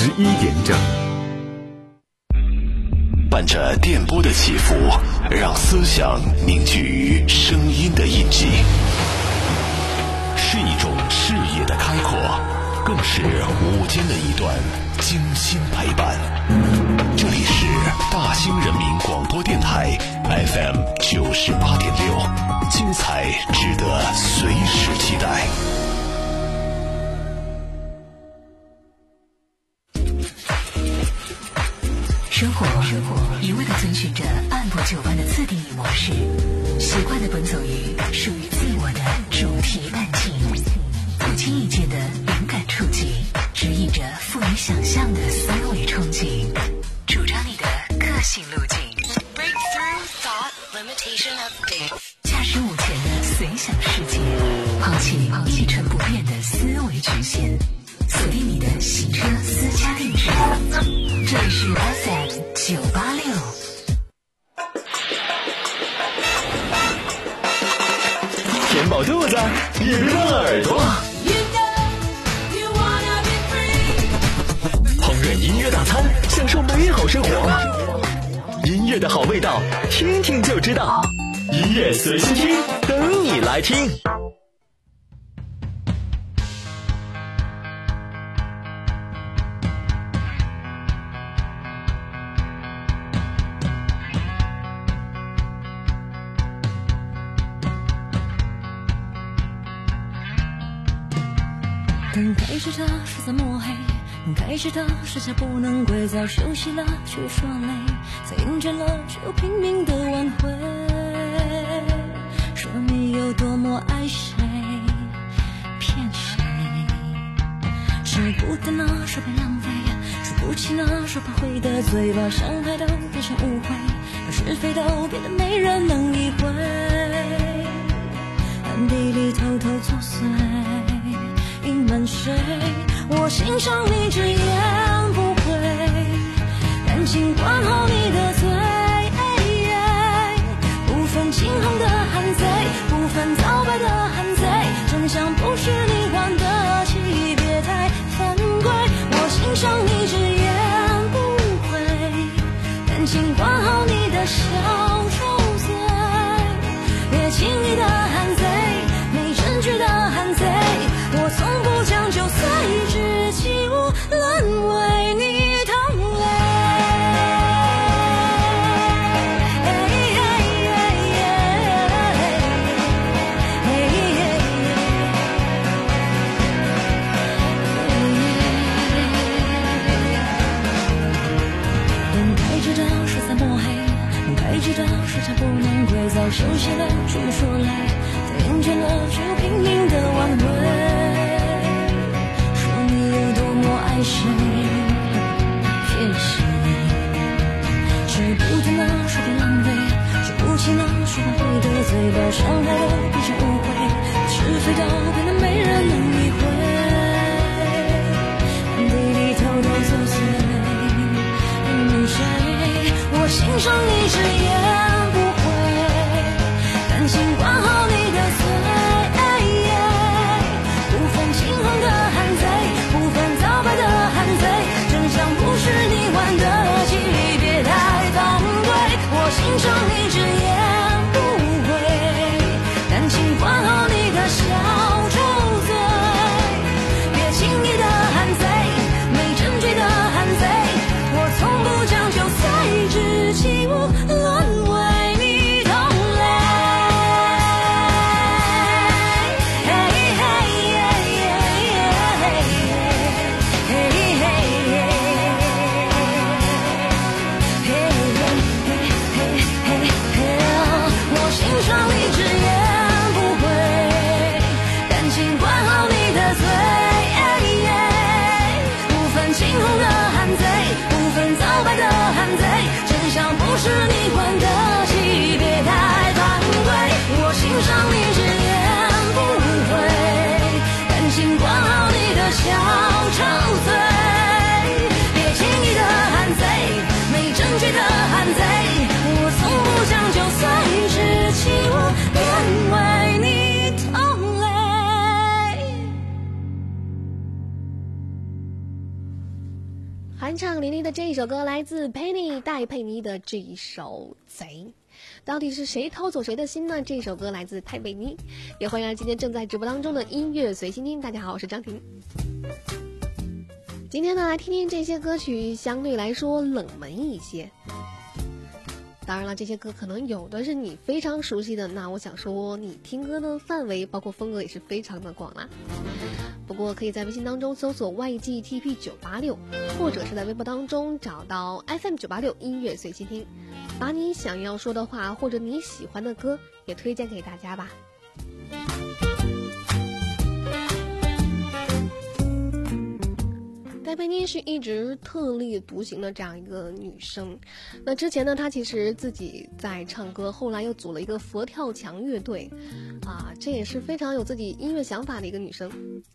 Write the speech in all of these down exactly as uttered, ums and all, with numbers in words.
十一点整。 伴着电波的起伏，让思想凝聚于声音的印记，是一种视野的开阔，更是午间的一段精心陪伴。这里是大兴人民广播电台 F M 九十八点六，精彩值得随时期待。 生活一味地遵循着按部就班的自定义模式，习惯地奔走于属于自我的主题淡季，不经意间的灵感触及，指引着富于想象的思维憧憬，主张你的个性路径。Breakthrough Thought Limitation Update， 驾驶目前的随想世界，抛弃一成不变的思维局限，锁定你的行车私家定制。这里是 F M 九八六。 填饱肚子，也别忘了耳朵。烹饪音乐大餐，享受美好生活。音乐的好味道，听听就知道。音乐随心听，等你来听。 灯开始着是在抹黑，开始的时下不能跪，早休息了却说累，才厌倦了就拼命的挽回，说你有多么爱谁，骗谁，舍不得呢说被浪费，说不起呢说怕会得罪，把伤害都变成误会，把是非都变得没人能理会，暗地里偷偷作祟，隐瞒谁？我欣赏你直言不讳，感情管好你的嘴，不分青红的汉贼，不分皂白的汉贼，真相不是你管得起，别太犯规。我欣赏你直言不讳，感情管好你的小臭嘴，别轻易的汉贼，没证据的汉贼，我从不将就随之起舞，沦为你同类。灯开着的是在抹黑，门开着的是才不能跪，早休息了就说累，太厌倦了就拼命的挽回，说你有多么爱谁，骗谁，舍不得呢说别浪费，说不起呢说怕会得罪，把伤害都变成误会，把是非都变得没人能理会，暗地里偷偷作祟，隐瞒谁？我欣赏你直言不讳，感情管好你的嘴，不分青红的汉贼，不分皂白的汉贼，真相不是你管得起，别太反对。我欣赏你直言不讳，感情管好你的小臭嘴，别轻易的汉贼，没证据的汉贼，我从不将就随之起舞，沦为韩唱林立的这一首歌来自 Penny 戴佩妮的这一首贼，到底是谁偷走谁的心呢？这首歌来自戴佩妮，也欢迎今天正在直播当中的音乐随心听。大家好，我是张婷。今天呢，来听听这些歌曲相对来说冷门一些。当然了，这些歌可能有的是你非常熟悉的，那我想说你听歌的范围包括风格也是非常的广啦。不过可以在微信当中搜索 Y G T P 九八六， 或者是在微博当中找到 F M 九八六 音乐随心听，把你想要说的话或者你喜欢的歌也推荐给大家吧。戴佩妮是一直特立独行的这样一个女生，那之前呢，她其实自己在唱歌，后来又组了一个佛跳墙乐队，啊，这也是非常有自己音乐想法的一个女生。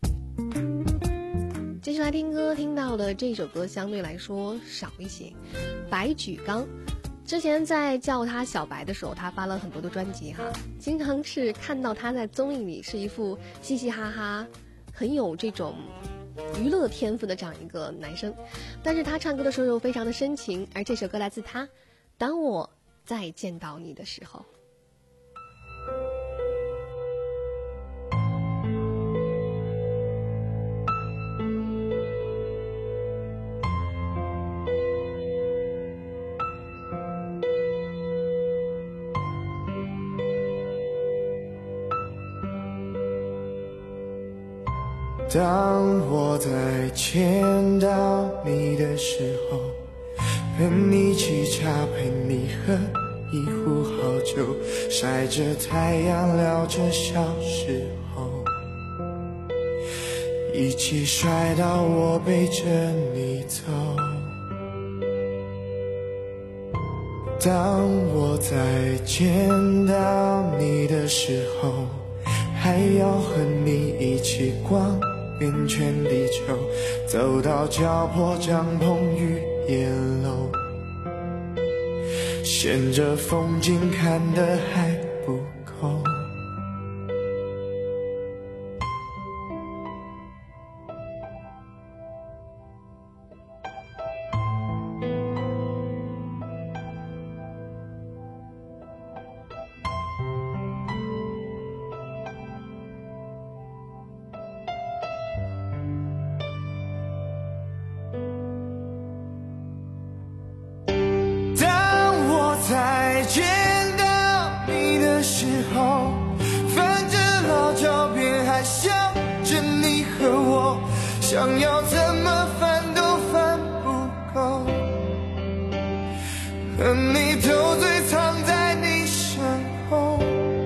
接下来听歌听到的这首歌相对来说少一些，白举纲。之前在叫他小白的时候，他发了很多的专辑哈，经常是看到他在综艺里是一副嘻嘻哈哈，很有这种娱乐天赋的这样一个男生，但是他唱歌的时候又非常的深情，而这首歌来自他，当我再见到你的时候。 当我再见到你的时候，陪你沏茶，陪你喝一壶好酒，晒着太阳聊着小时候，一起摔倒我背着你走。当我再见到你的时候，还要和你一起逛遍全地球，走到脚破帐篷与野楼，嫌着风景看得还不够。再见到你的时候，翻着老照片还想着你和我，想要怎么翻都翻不够，和你头最藏在你身后。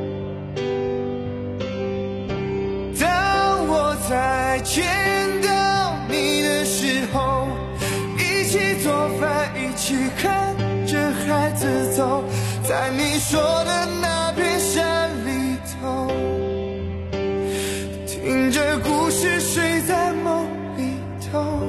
当我再见到你的时候，一起做饭，一起看着孩子走，在你说的那片山里头，听着故事睡在梦里头。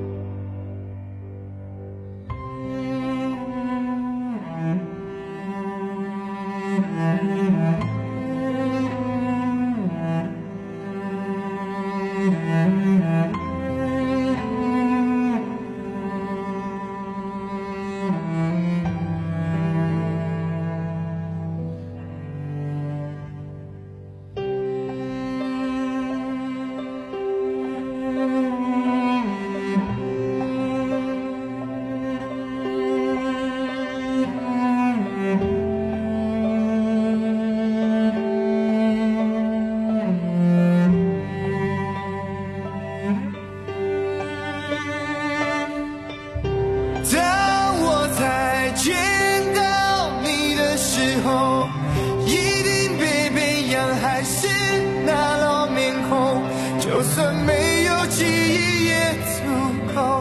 就算没有记忆也足够，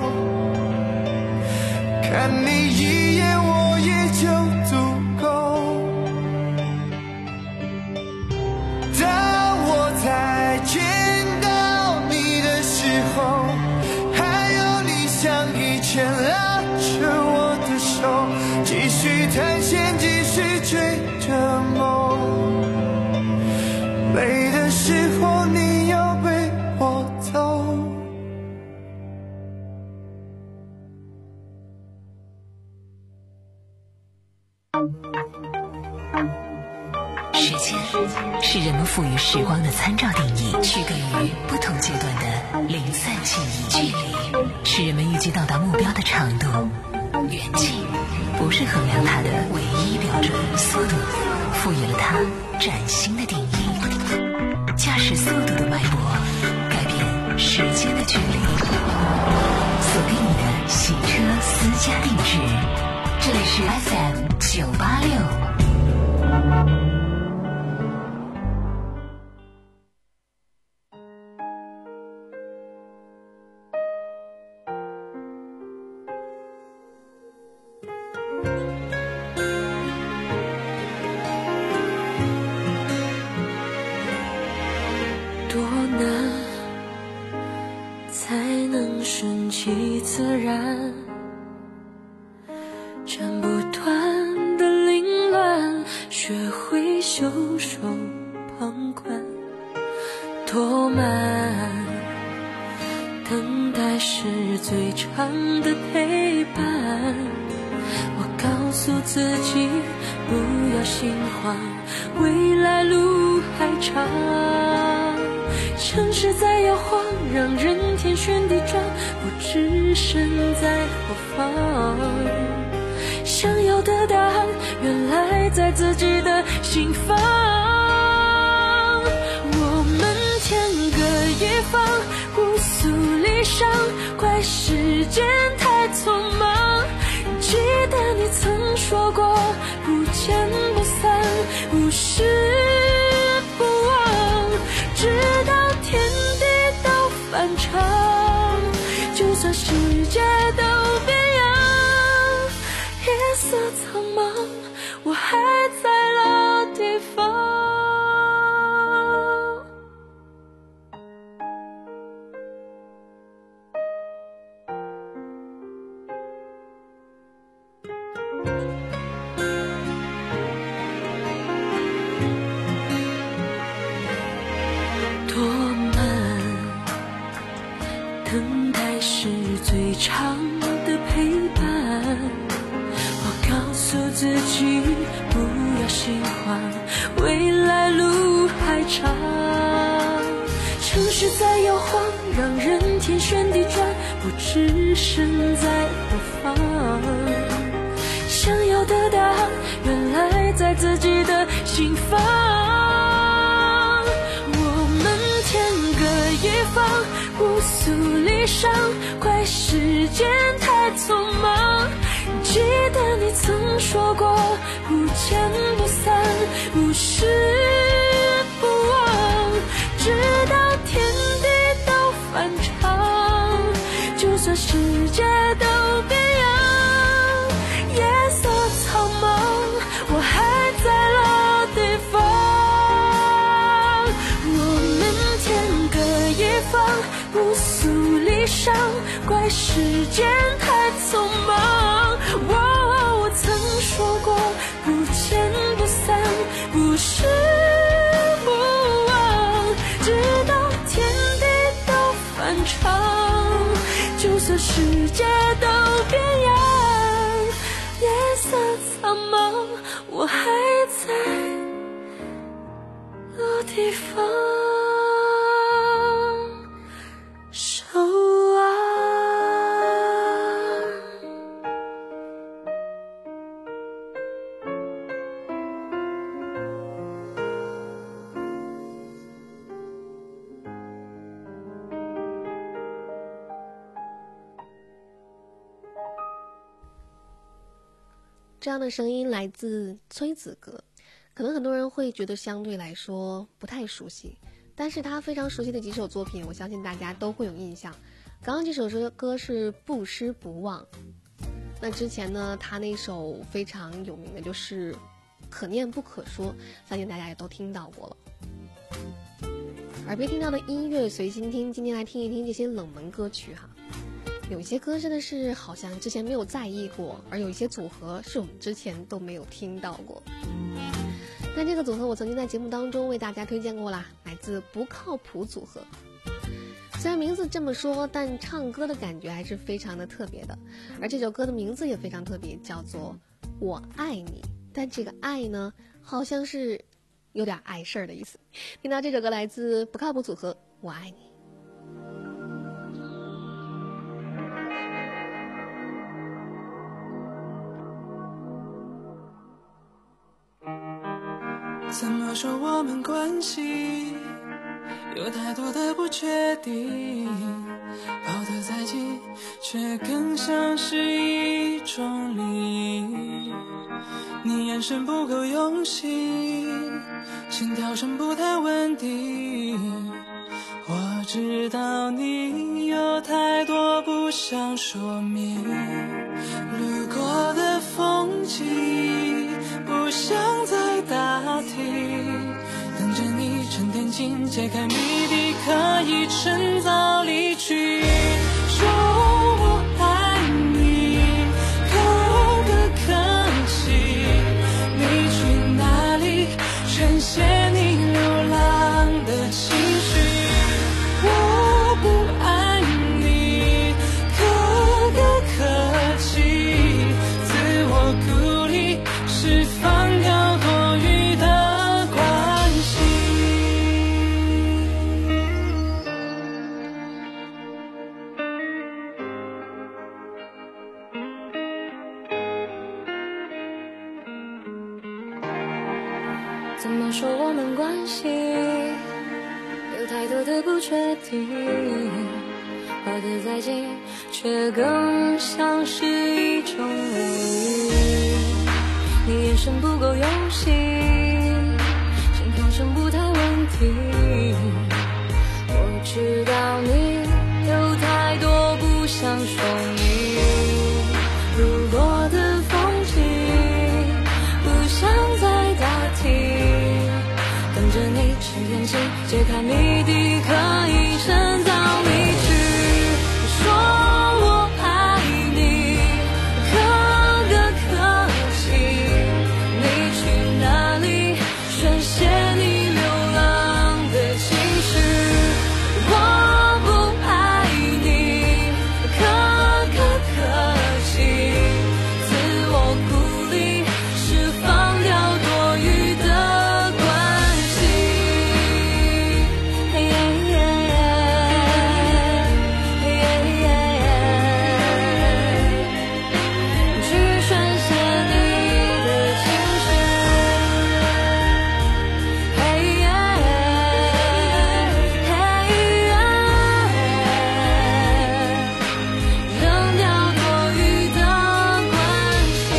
看你一眼我也就足够。当我再见到你的时候，还有你像以前拉着我的手，继续探险，继续追着梦。累的时候你要陪我走。 时间是人们赋予时光的参照定义，区隔于不同阶段的零散记忆。距离是人们预计到达目标的长度，远近不是衡量它的唯一标准。速度赋予了它崭新的定义，驾驶速度的脉搏改变时间的距离。锁定你的洗车私家定制，这里是 F M 九八六。 多难才能顺其自然，斩不断的凌乱，学会袖手旁观。多慢，等待是最长的陪伴。我告诉自己不要心慌，未来路还长。城市在摇晃，让人天旋地转，不知身在何方。想要的答案，原来在自己的心房。我们天各一方，互诉离殇，怪时间太匆忙。记得你曾说过，不见不散，无事不忘，直到天地都反常。就算世界都变样，夜色苍茫，我还在老地方。多慢，等待是最长的陪伴。我告诉自己不要心慌，未来路还长。城市在摇晃，让人天旋地转，不知身在何方。想要的答案，原来在自己的心房。一方互诉离殇，怪时间太匆忙。记得你曾说过，不见不散，无事不忘，直到天地都反常。就算世界都变样，夜色苍茫，我还在老地方。互诉离殇，怪时间太匆忙。哦，我曾说过，不见不散，不是不忘，直到天地都反常。就算世界都变样，夜色苍茫，我还在老地方。 这样的声音来自崔子格，可能很多人会觉得相对来说不太熟悉，但是他非常熟悉的几首作品，我相信大家都会有印象。刚刚这首歌是不失不忘，那之前呢，他那首非常有名的就是可念不可说，相信大家也都听到过了。耳边听到的音乐随心听，今天来听一听这些冷门歌曲哈。有一些歌真的是好像之前没有在意过，而有一些组合是我们之前都没有听到过。但这个组合我曾经在节目当中为大家推荐过啦，来自不靠谱组合。虽然名字这么说，但唱歌的感觉还是非常的特别的，而这首歌的名字也非常特别，叫做《我爱你》。 但这个爱呢，好像是有点碍事儿的意思。听到这首歌来自不靠谱组合，我爱你。 怎么说我们关系有太多的不确定，抱得再紧却更像是一种礼。你眼神不够用心，心跳声不太稳定。我知道你有太多不想说明，路过的风景不想再打听，等着你沉淀进揭开谜底，可以趁早离去。说我爱你，可不可惜？你去哪里？宣泄你流浪的情绪。我不爱你，可不可惜？自我鼓励，释放掉多余的关系。怎么说我们关系有太多的不确定，抱得再紧却更像是一种唯一。你眼神不够用心，心跳声不太稳定。我知道你有太多不想说明，路过的风景不想再打听，等着你沉淀进揭开谜底，可以趁早离去。说我爱你，可不可惜？你去哪里？宣泄你流浪的情绪。我不爱你，可不可惜？自我鼓励，释放掉多余的关去宣泄你的情绪，扔掉多余的关系。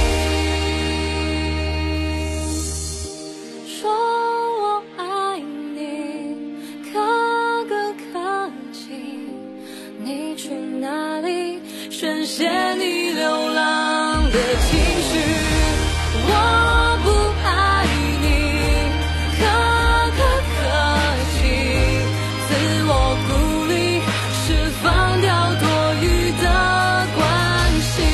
说我爱你，可不可惜？你去哪里？宣泄你流浪的情绪。我不爱你，可不可惜？自我鼓励，释放掉多余的关系。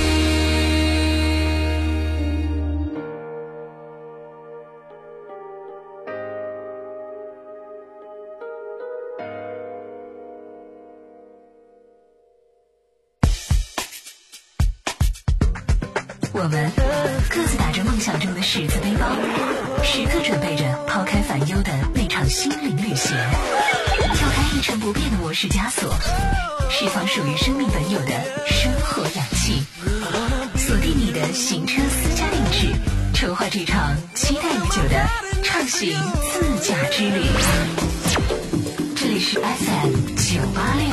我们各自打着梦想中的十字背包，时刻准备着抛开烦忧的那场心灵旅行，跳开一成不变的模式枷锁，释放属于生命本有的生活氧气，锁定你的行车私家定制，筹划这场期待已久的畅行自驾之旅。这里是 F M 九八六。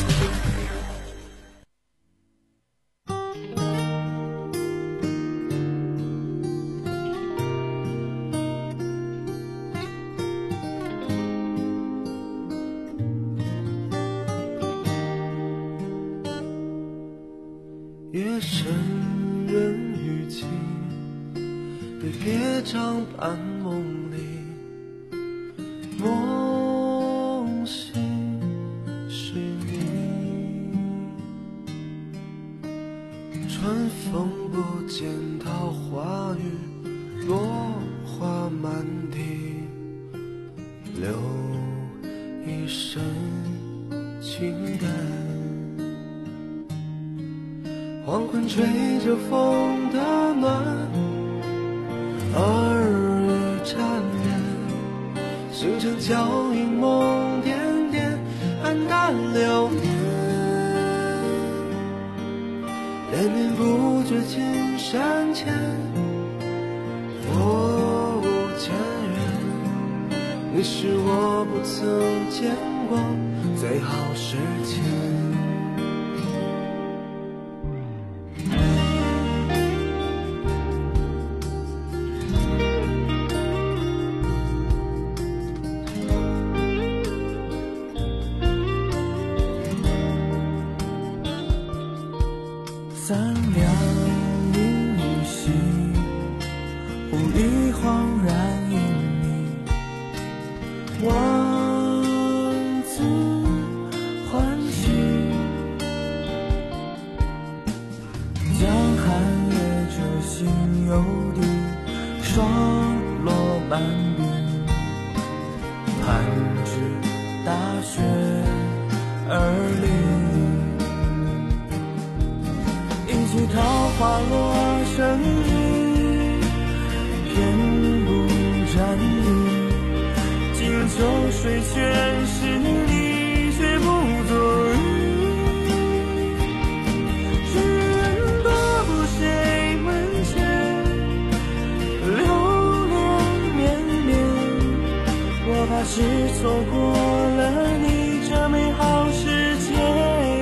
夜深人雨静，别别常伴梦里，梦醒是你。春风不见桃花雨，落花满地，留一身情感。黄昏吹着风的暖， 耳语缠绵，星辰交映梦点点，黯淡流年，恋恋不绝青山前，我无前缘，你是我不曾见过最好时间。三两云无息，无意恍然因你万字欢喜，江寒夜折心有地，霜落满鬓，盼知大雪而临，一桃花落成雨，偏不沾衣，经秋水全是你，却不作语。世人多不谁门前，流连绵绵，我怕是错过了你这美好世界。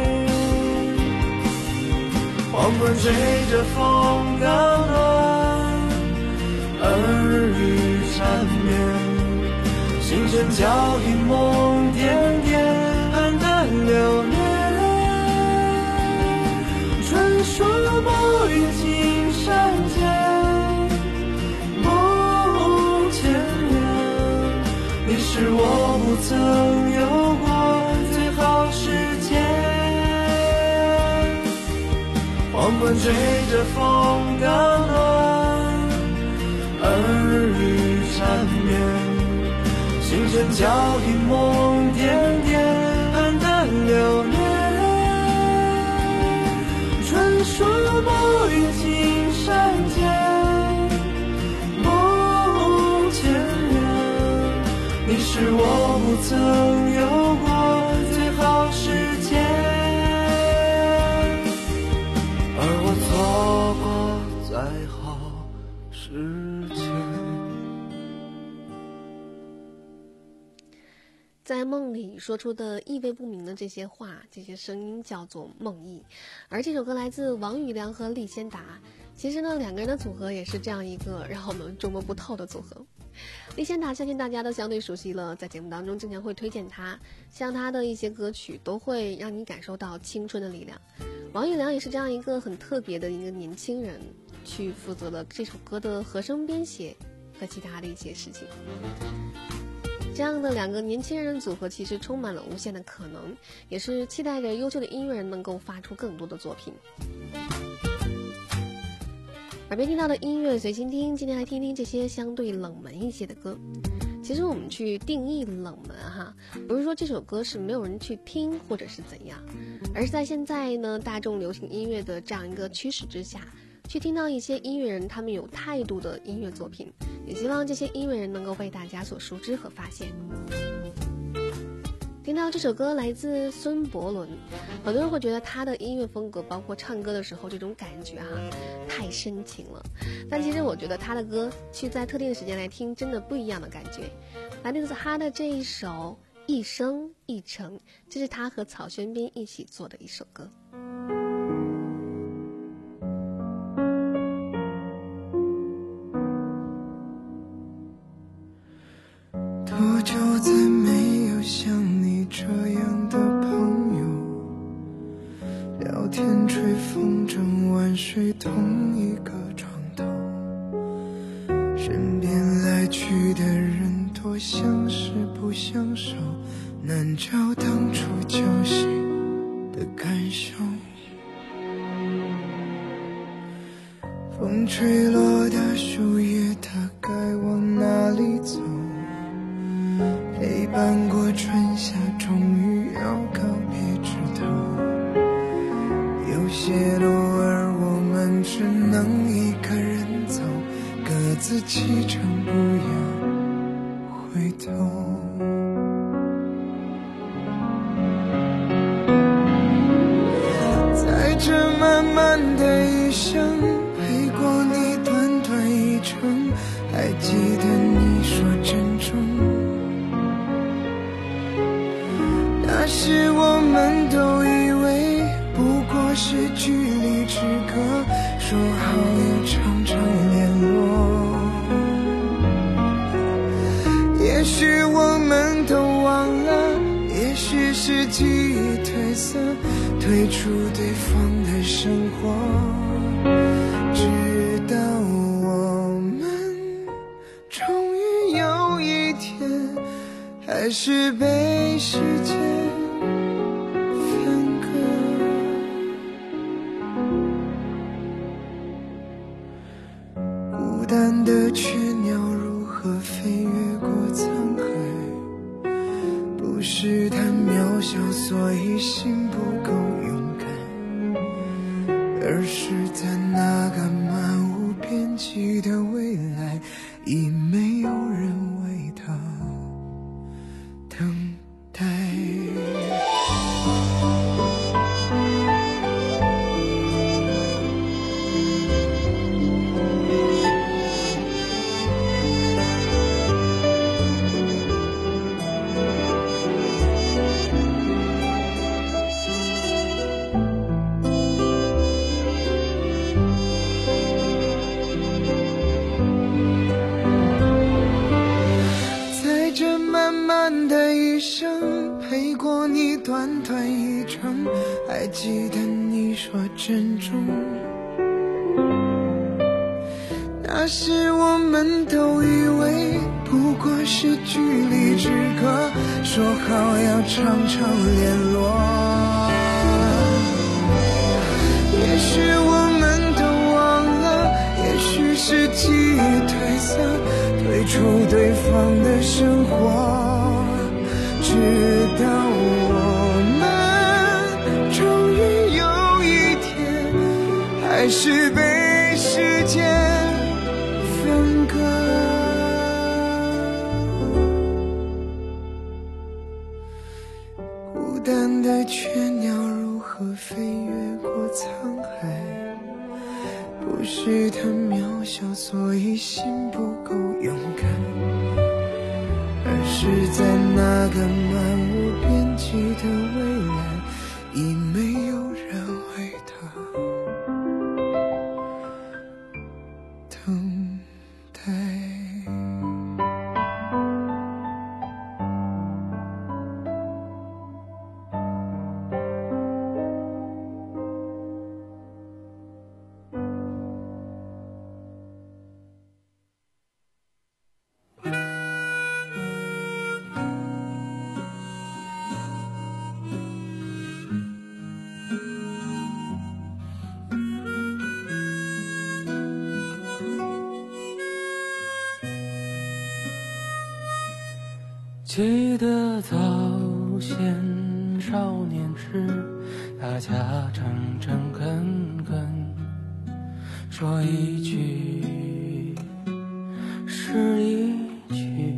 皇冠追着风刚乱，耳语缠绵，星辰交映梦点点，黯淡流年。传说暮云青山间，不见面，你是我不曾有过最好时间。皇冠追着风刚乱，耳语缠绵，星辰交映梦点点，黯淡流年。传说暮云青山间，不见面，你是我不曾有过最好时间。错过再好时间。 在梦里说出的意味不明的这些话，这些声音叫做梦呓。而这首歌来自王宇良和李仙达，其实呢，两个人的组合也是这样一个让我们捉摸不透的组合。李仙达相信大家都相对熟悉了，在节目当中经常会推荐他，像他的一些歌曲都会让你感受到青春的力量。王宇良也是这样一个很特别的一个年轻人，去负责了这首歌的和声编写和其他的一些事情。这样的两个年轻人组合其实充满了无限的可能，也是期待着优秀的音乐人能够发出更多的作品。耳边听到的音乐随心听，今天来听听这些相对冷门一些的歌。其实我们去定义冷门哈，不是说这首歌是没有人去听或者是怎样，而是在现在呢大众流行音乐的这样一个趋势之下，去听到一些音乐人他们有态度的音乐作品，也希望这些音乐人能够被大家所熟知和发现。听到这首歌来自孙伯伦，很多人会觉得他的音乐风格包括唱歌的时候这种感觉哈、啊、太深情了，但其实我觉得他的歌去在特定的时间来听真的不一样的感觉。来自他的这一首一生一程，这是他和曹轩宾一起做的一首歌。 多久再没有像你这样的朋友，聊天吹风筝晚睡同一个床头，身边来去的人多相识不相守，难找当初交心的感受。风吹落的树叶，它该往哪里走？陪伴过春夏，终于要告别枝头。有些路儿我们只能一个人走，各自自启程，不要回头。在这漫漫的一生，陪过你短短一程，还记得你说珍重。那时我们都以为不过是距离之隔，说好要常常联络。也许我们都忘了，也许是记忆褪色，退出对方的生活，直到我们终于有一天，还是被时间分割。孤单的雀鸟如何飞越过沧海，不是太渺小，所以心不够勇敢，而是在那个漫无边际的未来，已没有人为它等待。陪过你短短一程，还记得你说珍重。那时我们都以为不过是距离之隔，说好要常常联络。也许我们都忘了，也许是记忆褪色，退出对方的生活，直到我们终于有一天，还是被时间分割。孤单的雀鸟如何飞越过沧海，不是它渺小，所以心不够勇敢，而是在那个漫无边际的未来，已没有人为它等待。 记得早先少年时，大家诚诚恳恳，说一句是一句。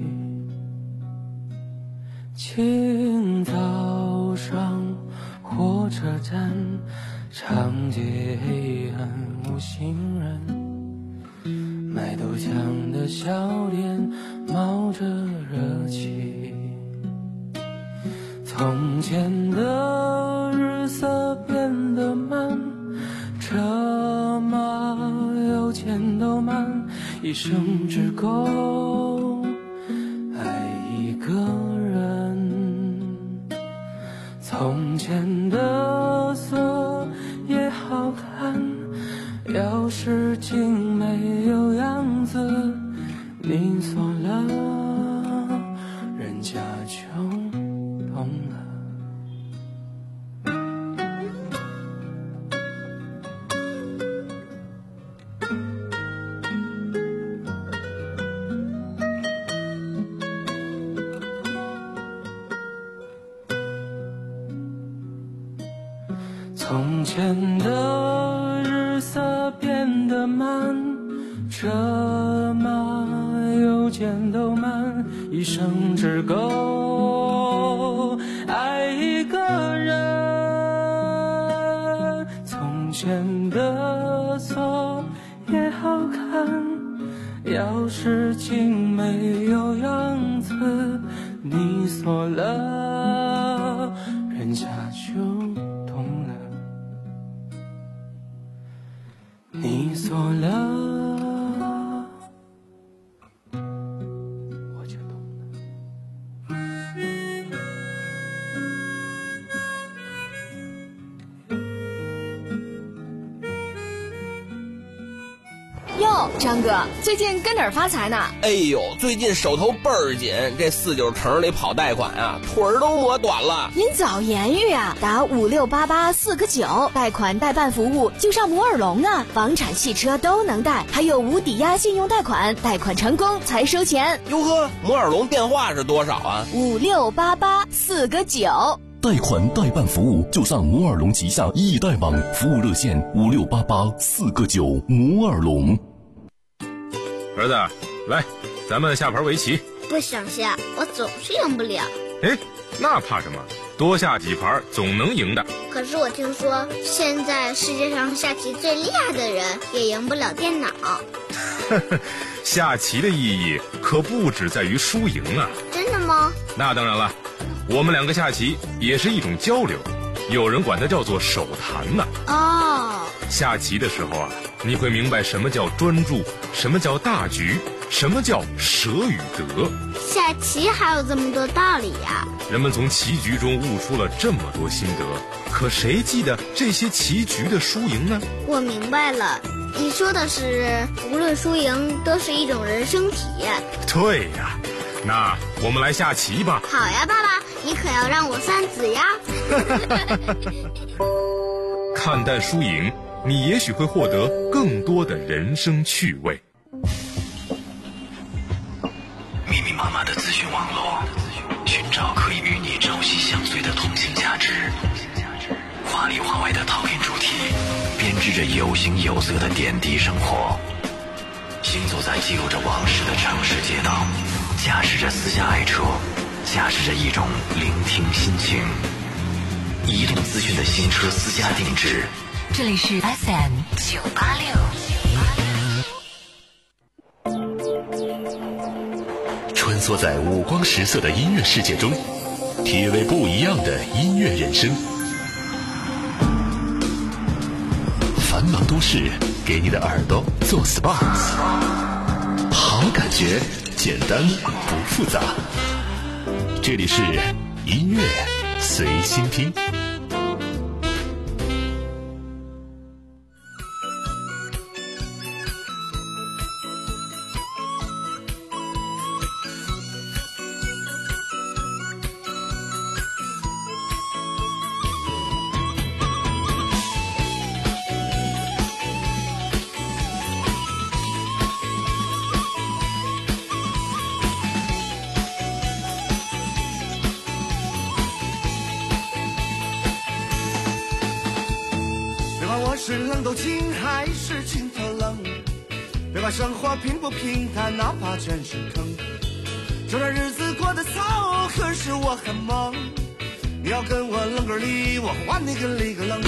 清早上火车站，长街黑暗无行人，卖豆浆的小店冒着热气。从前的日色变得慢，车马邮件都慢，一生只够爱一个人。从前的锁也好看，钥匙精没有样子，你锁了，人家就懂了。从前的日色变得慢，车马间都慢，一生只够爱一个人。从前的锁也好看，钥匙精没有样子，你锁了，人家就懂了。你锁了，我就懂了。 哟，张哥，最近跟哪儿发财呢？ 哎呦，最近手头倍儿紧，这四九城里跑贷款啊，腿儿都磨短了。 您早言语啊，打五六八八四个九，贷款代办服务就上摩尔龙啊，房产、汽车都能贷，还有无抵押信用贷款，贷款成功才收钱。 哟呵，摩尔龙电话是多少啊？ 五六八八四个九。 贷款代办服务就上摩尔龙旗下易贷网，服务热线五六八八四个九。摩尔龙。 儿子，来，咱们下盘围棋。 不想下，我总是赢不了。 哎，那怕什么？多下几盘总能赢的。 可是我听说，现在世界上下棋最厉害的人也赢不了电脑。 下棋的意义可不只在于输赢啊。 真的吗？ 那当然了，我们两个下棋也是一种交流，有人管它叫做手谈呢。 哦， 下棋的时候啊，你会明白什么叫专注，什么叫大局，什么叫舍与得。 下棋还有这么多道理呀！ 人们从棋局中悟出了这么多心得，可谁记得这些棋局的输赢呢？ 我明白了，你说的是无论输赢都是一种人生体验。 对呀，那我们来下棋吧。 好呀，爸爸，你可要让我三子呀。 看淡输赢，你也许会获得更多的人生趣味。 密密麻麻的资讯网络，寻找可以与你朝夕相随的通信价值。华里华外的讨论主题，编织着有形有色的点滴生活。行走在记录着往事的城市街道，驾驶着私家爱车，驾驶着一种聆听心情。移动资讯的新车私家定制。 这里是 F M 九八六。 穿梭在五光十色的音乐世界中，体味不一样的音乐人生。繁忙都市给你的耳朵做 S P A， 好感觉，简单不复杂。这里是音乐随心听。 是冷都清还是清特冷，别管生活平不平淡，哪怕全是坑，这段日子过得糟，可是我很猛，你要跟我冷个里，我还你个里个冷。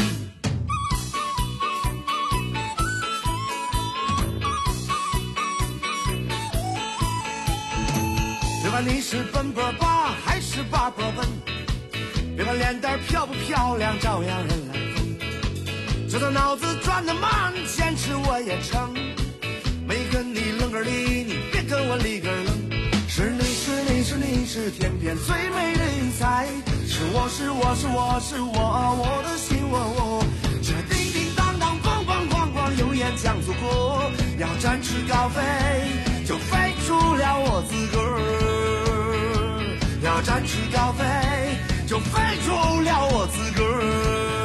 别管你是奔波吧还是八波奔，别管脸蛋漂不漂亮，照样人来疯。就算脑子转得慢，坚持我也成。没跟你冷个里，你别跟我里个冷。是你是你是你是天边最美的云彩，是我是我是我是我我的心我我。这叮叮当当咣咣咣咣，有眼将祖国，要展翅高飞，就飞出了我自个儿。要展翅高飞，就飞出了我自个儿。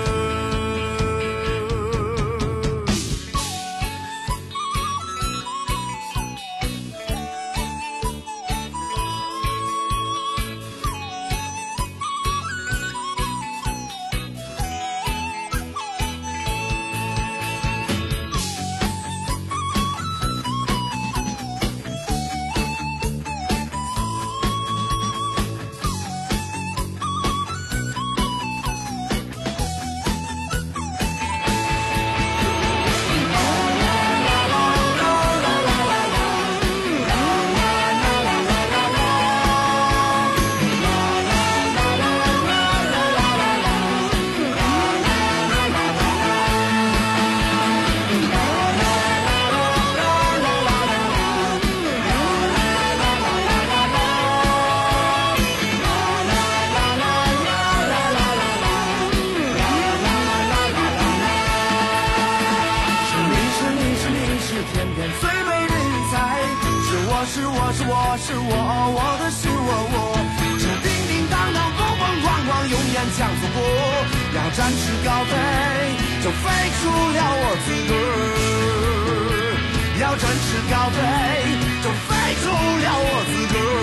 是我是我是我，我的是我我，这叮叮当当疯疯狂狂永远抢不过，要展翅高飞就飞出了我自个儿，要展翅高飞就飞出了我自个儿。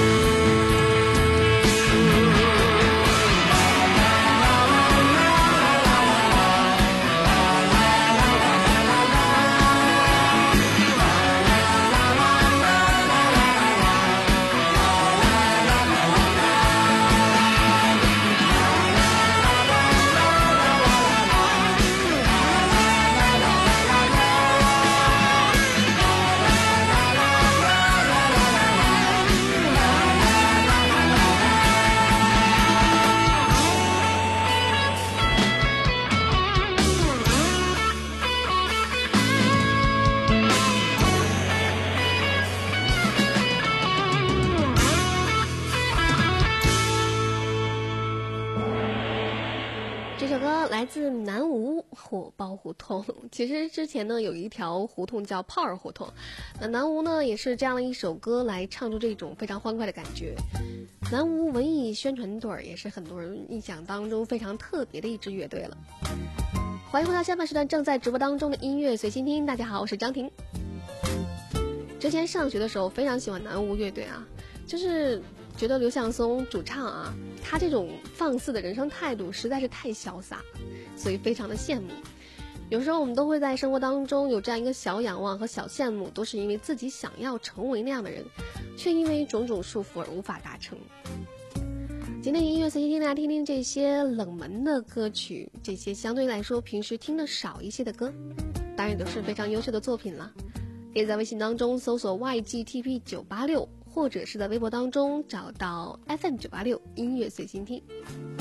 来自南吴火爆胡同。其实之前呢有一条胡同叫炮儿胡同，那南吴呢也是这样的一首歌来唱出这种非常欢快的感觉。南吴文艺宣传队也是很多人印象当中非常特别的一支乐队了。欢迎回到下半时段正在直播当中的音乐随心听，大家好，我是张婷。之前上学的时候非常喜欢南吴乐队啊，就是觉得刘向松主唱啊，他这种放肆的人生态度实在是太潇洒，所以非常的羡慕。有时候我们都会在生活当中有这样一个小仰望和小羡慕，都是因为自己想要成为那样的人，却因为种种束缚而无法达成。今天音乐随机听大家听听这些冷门的歌曲，这些相对来说平时听的少一些的歌，当然都是非常优秀的作品了。也在微信当中搜索 Y G T P 九八六，或者是在微博当中找到 F M 九八六音乐随心听。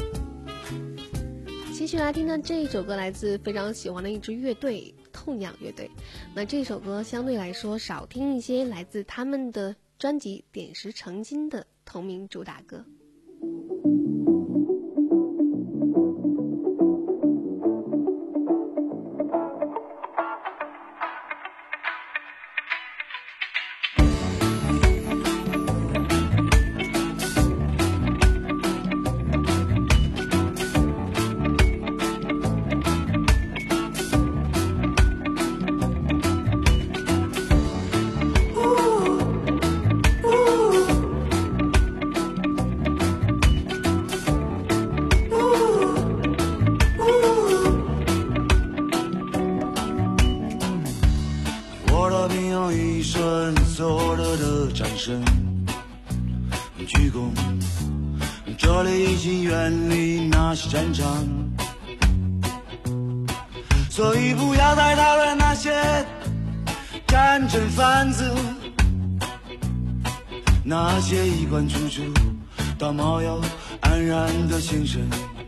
继续来听的这一首歌来自非常喜欢的一支乐队痛仰乐队，那这首歌相对来说少听一些，来自他们的专辑《点石成金》的同名主打歌。 鞠躬，这里已经远离那些战场，所以不要再讨论那些战争贩子，那些衣冠楚楚道貌又安然的先生，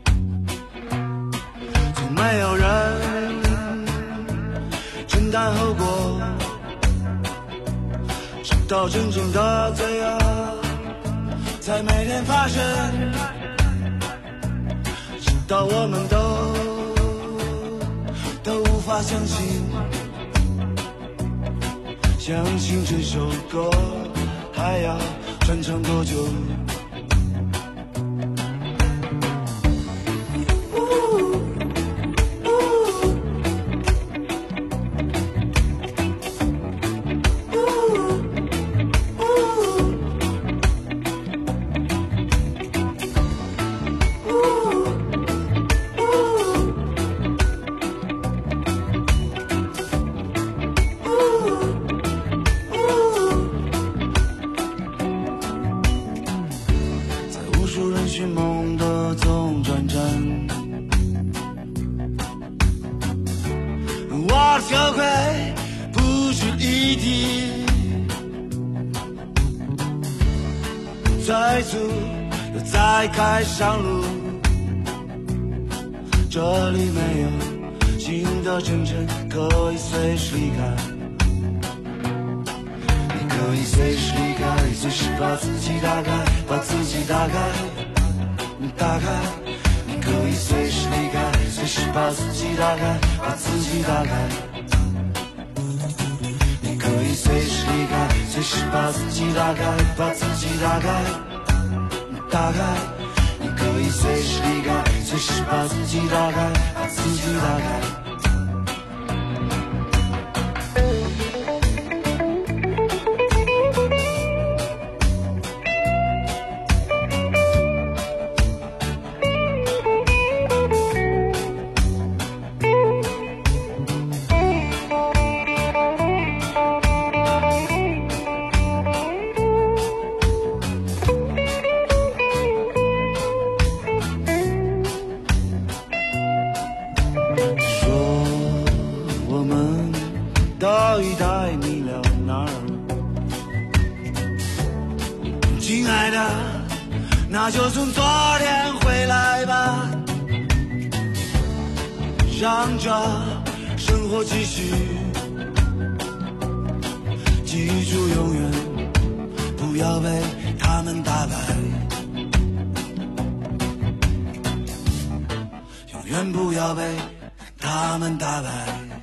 从没有人承担后果，直到真正的罪恶才每天发生，直到我们都都无法相信，相信这首歌还要传唱多久。开上路，这里没有新的征程可以随时离开，你可以随时离开，随时把自己打开，把自己打开，打开，你可以随时离开，随时把自己打开，把自己打开，你可以随时离开，随时把自己打开，把自己打开，打开，你可以随时离开，随时把自己打开，把自己打开。 那就从昨天回来吧，让这生活继续，记住永远不要被他们打败，永远不要被他们打败。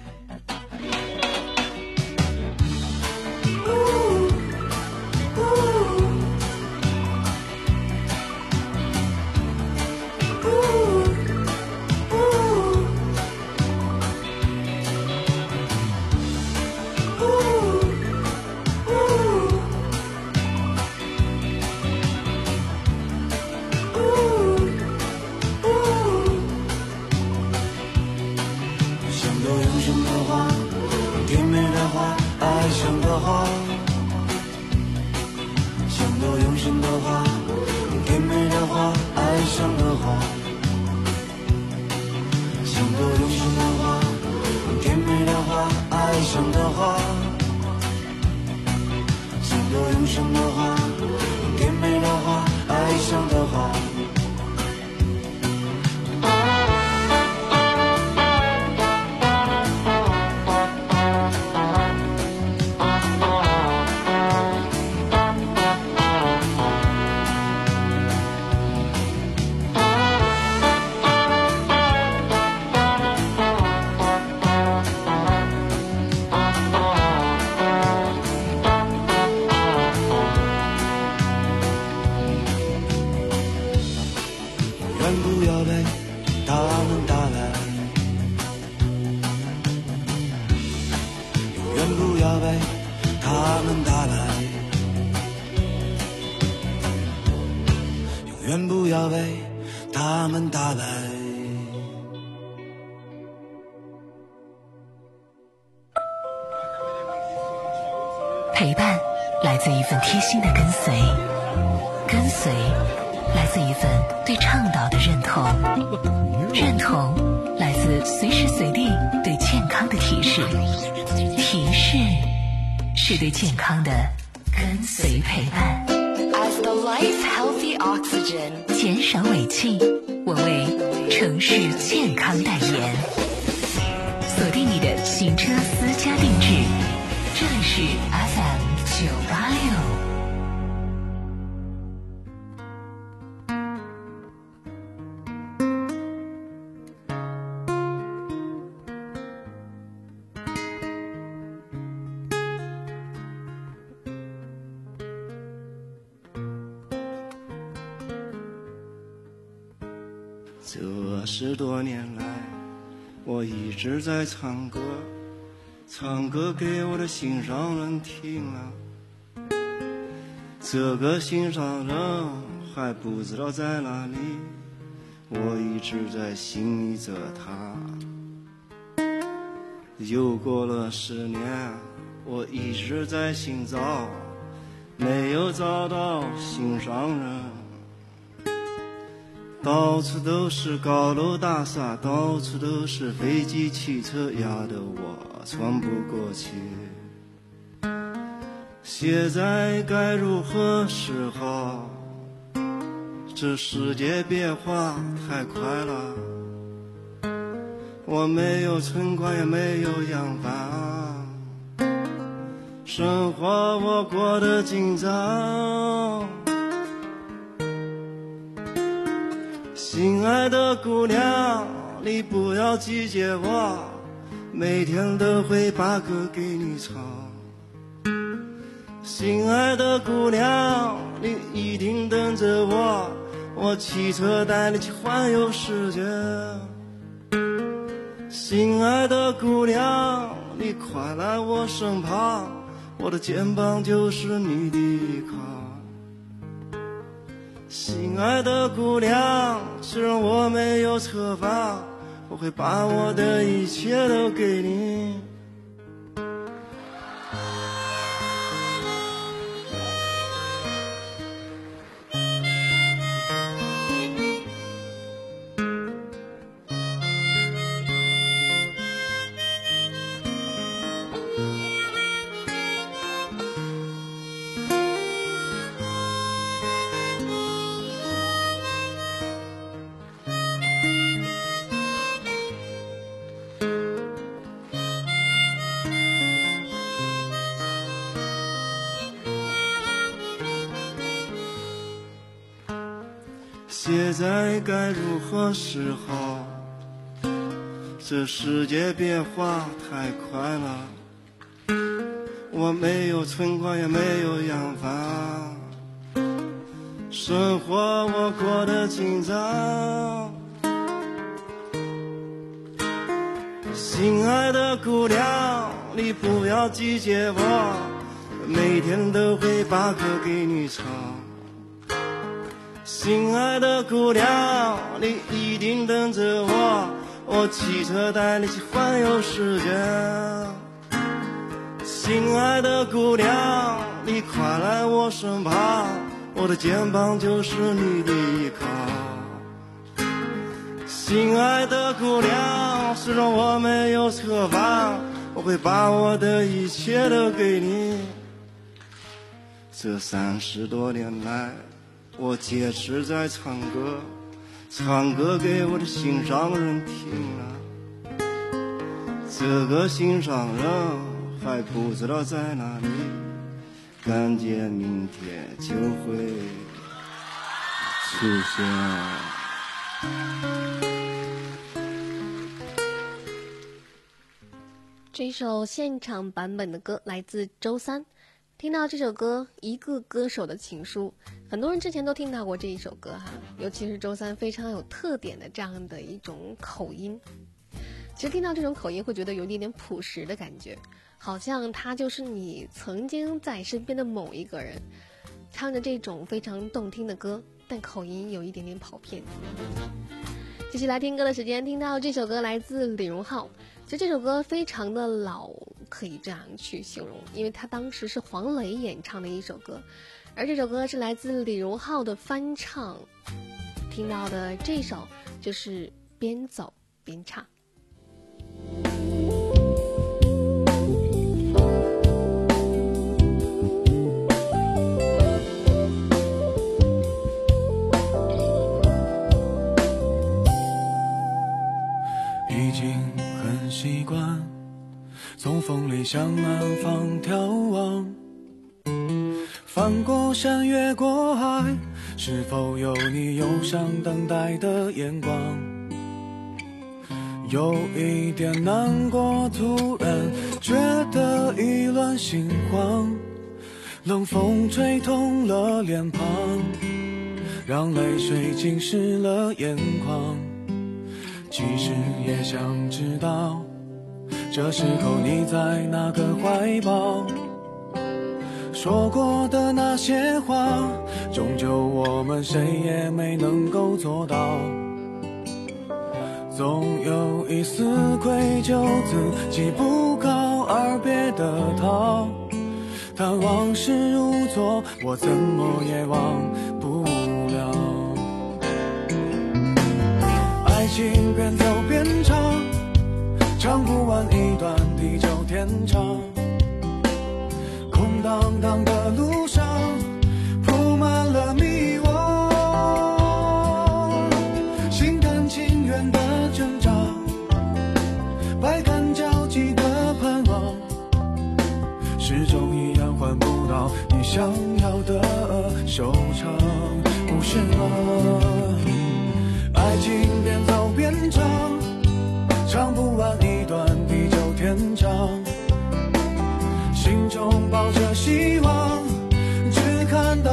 陪伴来自一份贴心的跟随，跟随来自一份对倡导的认同，认同来自随时随地对健康的提示，提示是对健康的跟随陪伴。 As the life healthy oxygen， 减少尾气，我为城市健康代言。锁定你的行车私家定制，这里是 F M 九八六。 这十多年来，我一直在唱歌，唱歌给我的心上人听了。这个心上人还不知道在哪里，我一直在心里着他。又过了十年，我一直在寻找，没有找到心上人。到处都是高楼大厦，到处都是飞机汽车，压得我喘不过气。现在该如何是好？这世界变化太快了，我没有存款也没有洋房，生活我过得紧张。亲爱的姑娘，你不要拒绝我，每天都会把歌给你唱。 心爱的姑娘，你一定等着我，我骑车带你去环游世界。心爱的姑娘，你快来我身旁，我的肩膀就是你的依靠。心爱的姑娘，虽然我没有车房，我会把我的一切都给你。现在该如何是好？这世界变化太快了，我没有存款也没有洋房，生活我过得紧张。心爱的姑娘，你不要拒绝我，每天都会把歌给你唱。心爱的姑娘，你一定等着我，我骑车带你去环游世界。心爱的姑娘，你快来我身旁，我的肩膀就是你的依靠。心爱的姑娘，虽然我没有车房，我会把我的一切都给你。这三十多年来，我坚持在唱歌，唱歌给我的心上人听了。这个心上人还不知道在哪里，感觉明天就会出现。 这首现场版本的歌来自周三。听到这首歌《一个歌手的情书》，很多人之前都听到过这一首歌哈，尤其是周三非常有特点的这样的一种口音。其实听到这种口音会觉得有一点点朴实的感觉，好像他就是你曾经在身边的某一个人，唱着这种非常动听的歌，但口音有一点点跑偏。继续来听歌的时间，听到这首歌来自李荣浩。其实这首歌非常的老，可以这样去形容，因为他当时是黄磊演唱的一首歌，而这首歌是来自李荣浩的翻唱。听到的这首就是边走边唱。 已经很习惯从风里向南方眺望，翻过山越过海，是否有你忧伤等待的眼光？有一点难过，突然觉得意乱心慌，冷风吹痛了脸庞，让泪水浸湿了眼眶。其实也想知道，这时候你在哪个怀抱？说过的那些话，终究我们谁也没能够做到。总有一丝愧疚，自己不告而别的他，但往事如昨，我怎么也忘不了。爱情边走边唱，唱不完一段地久天长。空荡荡的路上铺满了迷惘，心甘情愿的挣扎，百感交集的盼望，始终一样换不到你想要的收场，不是吗？爱情边走边唱，唱不完一段地久天长，心中抱着希望，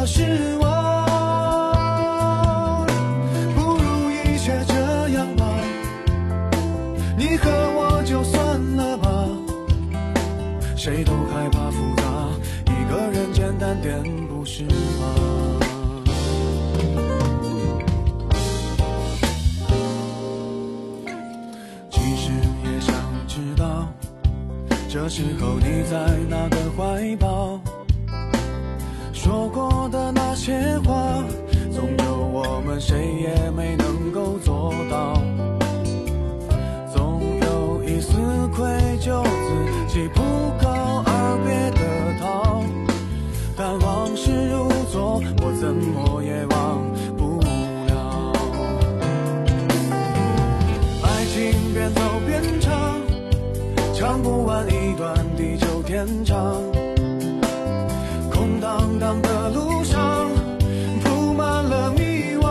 失望，不如一切这样吧，你和我就算了吧，谁都害怕复杂，一个人简单点不是吗？其实也想知道，这时候你在哪个怀抱，说过的那些话，终究我们谁也没能够做到，总有一丝愧疚，自己不告而别的逃，但往事如昨，我怎么也忘不了。爱情边走边唱，唱不完一段地久天长，空荡荡的路上铺满了迷惘，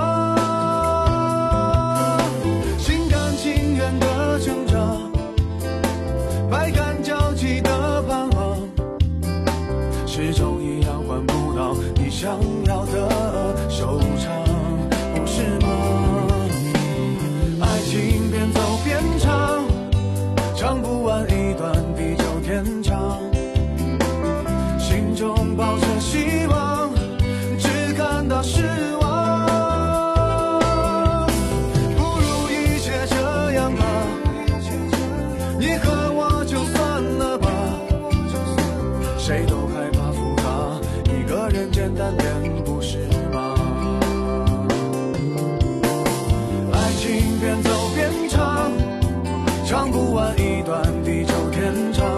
心甘情愿的挣扎，百感交集的盼望，始终一样换不到你想要的收场，不是吗？爱情边走边唱，唱不完一段地久天长，心中抱着希望，只感到失望，不如一切这样吧，你和我就算了吧，谁都害怕复杂，一个人简单点不是吗？爱情边走边唱，唱不完一段地久天长，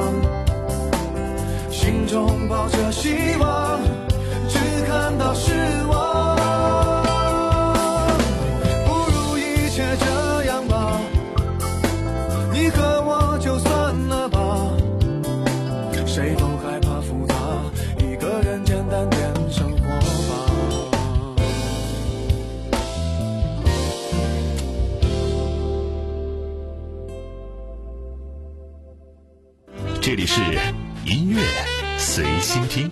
心中抱着希望，只看到失望，不如一切这样吧，你和我就算了吧，谁都害怕复杂，一个人简单点生活吧。 这里是音乐随心听。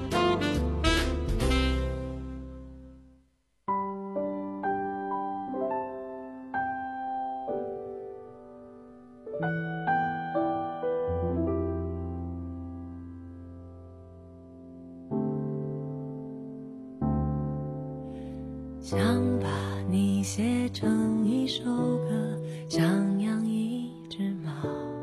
想把你写成一首歌，想养一只猫，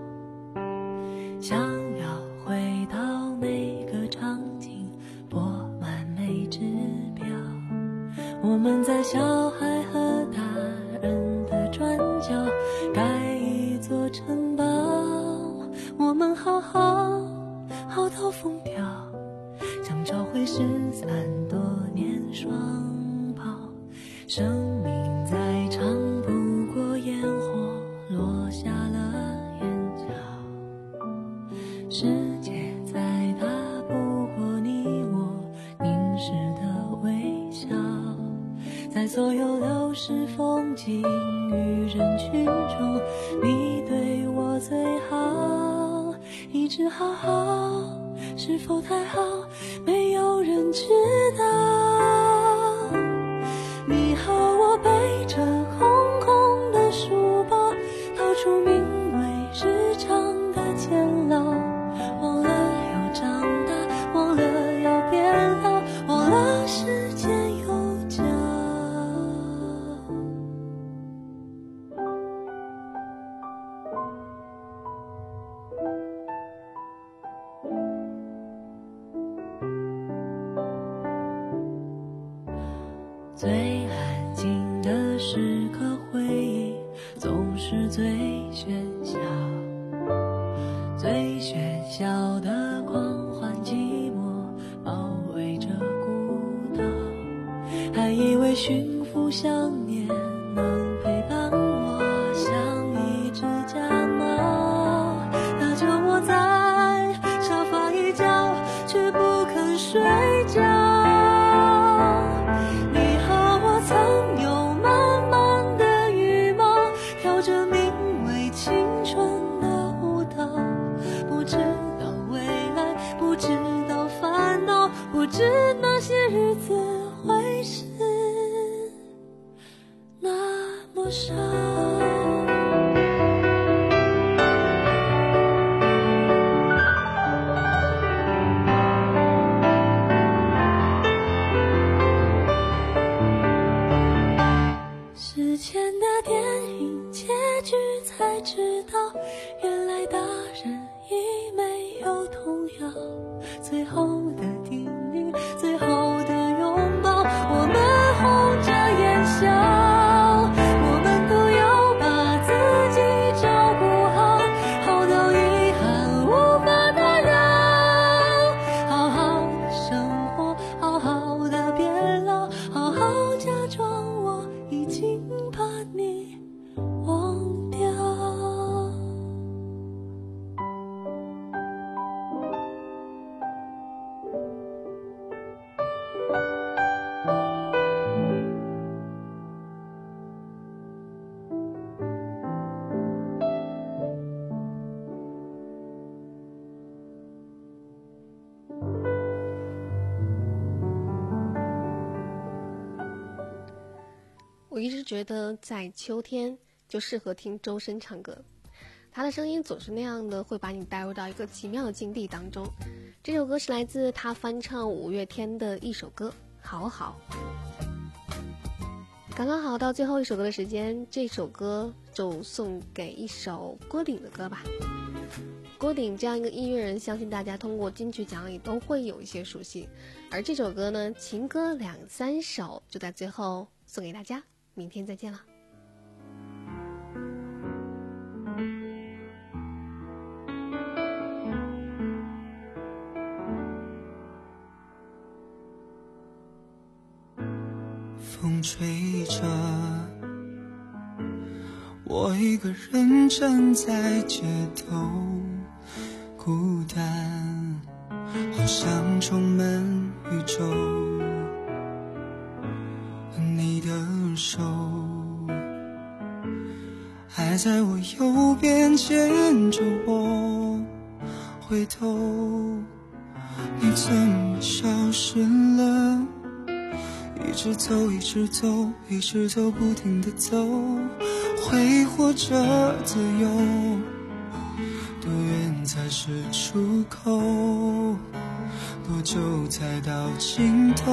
想要回到每个场景，播完每支标。我们在小孩和大人的转角盖一座城堡，我们好好好到疯掉，想找回失散多年双胞。生命再长不过烟火落下了眼角，世界再大不过你我凝视的微笑，在所有流逝风景与人群中，你对我最好，一直好好，是否太好，没有人知道。你和我背着空空的书包，逃出名为日常的监牢，忘了要长大，忘了要变老，忘了时间有脚。最安静的时刻，回忆总是最喧嚣，最喧嚣的狂欢寂寞包围着孤岛，还以为驯服想念能陪伴我像一只家猫，那就窝在沙发一角，却不肯睡觉。曾有满满的羽毛，跳着名为青春的舞蹈，不知道未来，不知道烦恼，不知那些日子知道，原来大人已没有童谣。最后的叮咛，最后的拥抱，我们红着眼笑，我们都要把自己照顾好，好到遗憾无法打扰。好好的生活，好好的别老，好好假装我已经把你忘掉。 我一直觉得在秋天就适合听周深唱歌，他的声音总是那样的，会把你带入到一个奇妙的境地当中。这首歌是来自他翻唱五月天的一首歌《好好》。刚刚好到最后一首歌的时间，这首歌就送给一首郭顶的歌吧。郭顶这样一个音乐人，相信大家通过金曲奖也都会有一些熟悉。而这首歌呢，情歌两三首就在最后送给大家，明天再见了。 风吹着，我一个人站在街头，孤单，好像充满宇宙。你的手还在我右边牵着我，回头，你怎么消失了？一直走，一直走，一直走，不停地走，挥霍着自由，多远才是出口？多久才到尽头？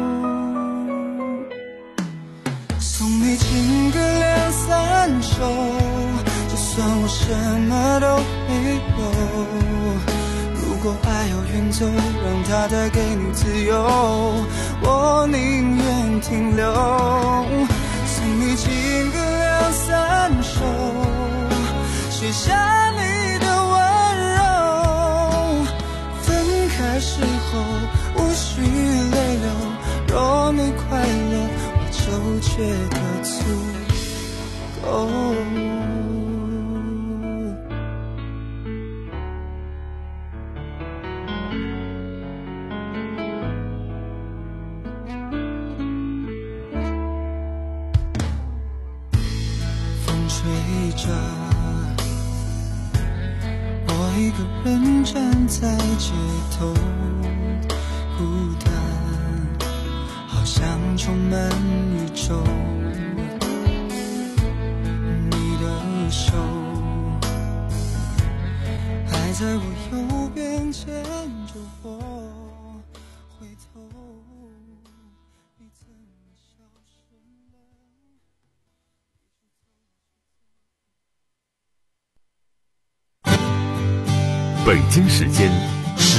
送你情歌两三首，就算我什么都没有。如果爱要远走，让它带给你自由，我宁愿停留。送你情歌两三首，写下你的温柔。分开时候无需泪流，若你快乐，我就觉得足够。吹着，我一个人站在街头，孤单，好像充满宇宙。你的手还在我右边牵着我，回头，你怎么消失了？ 北京时间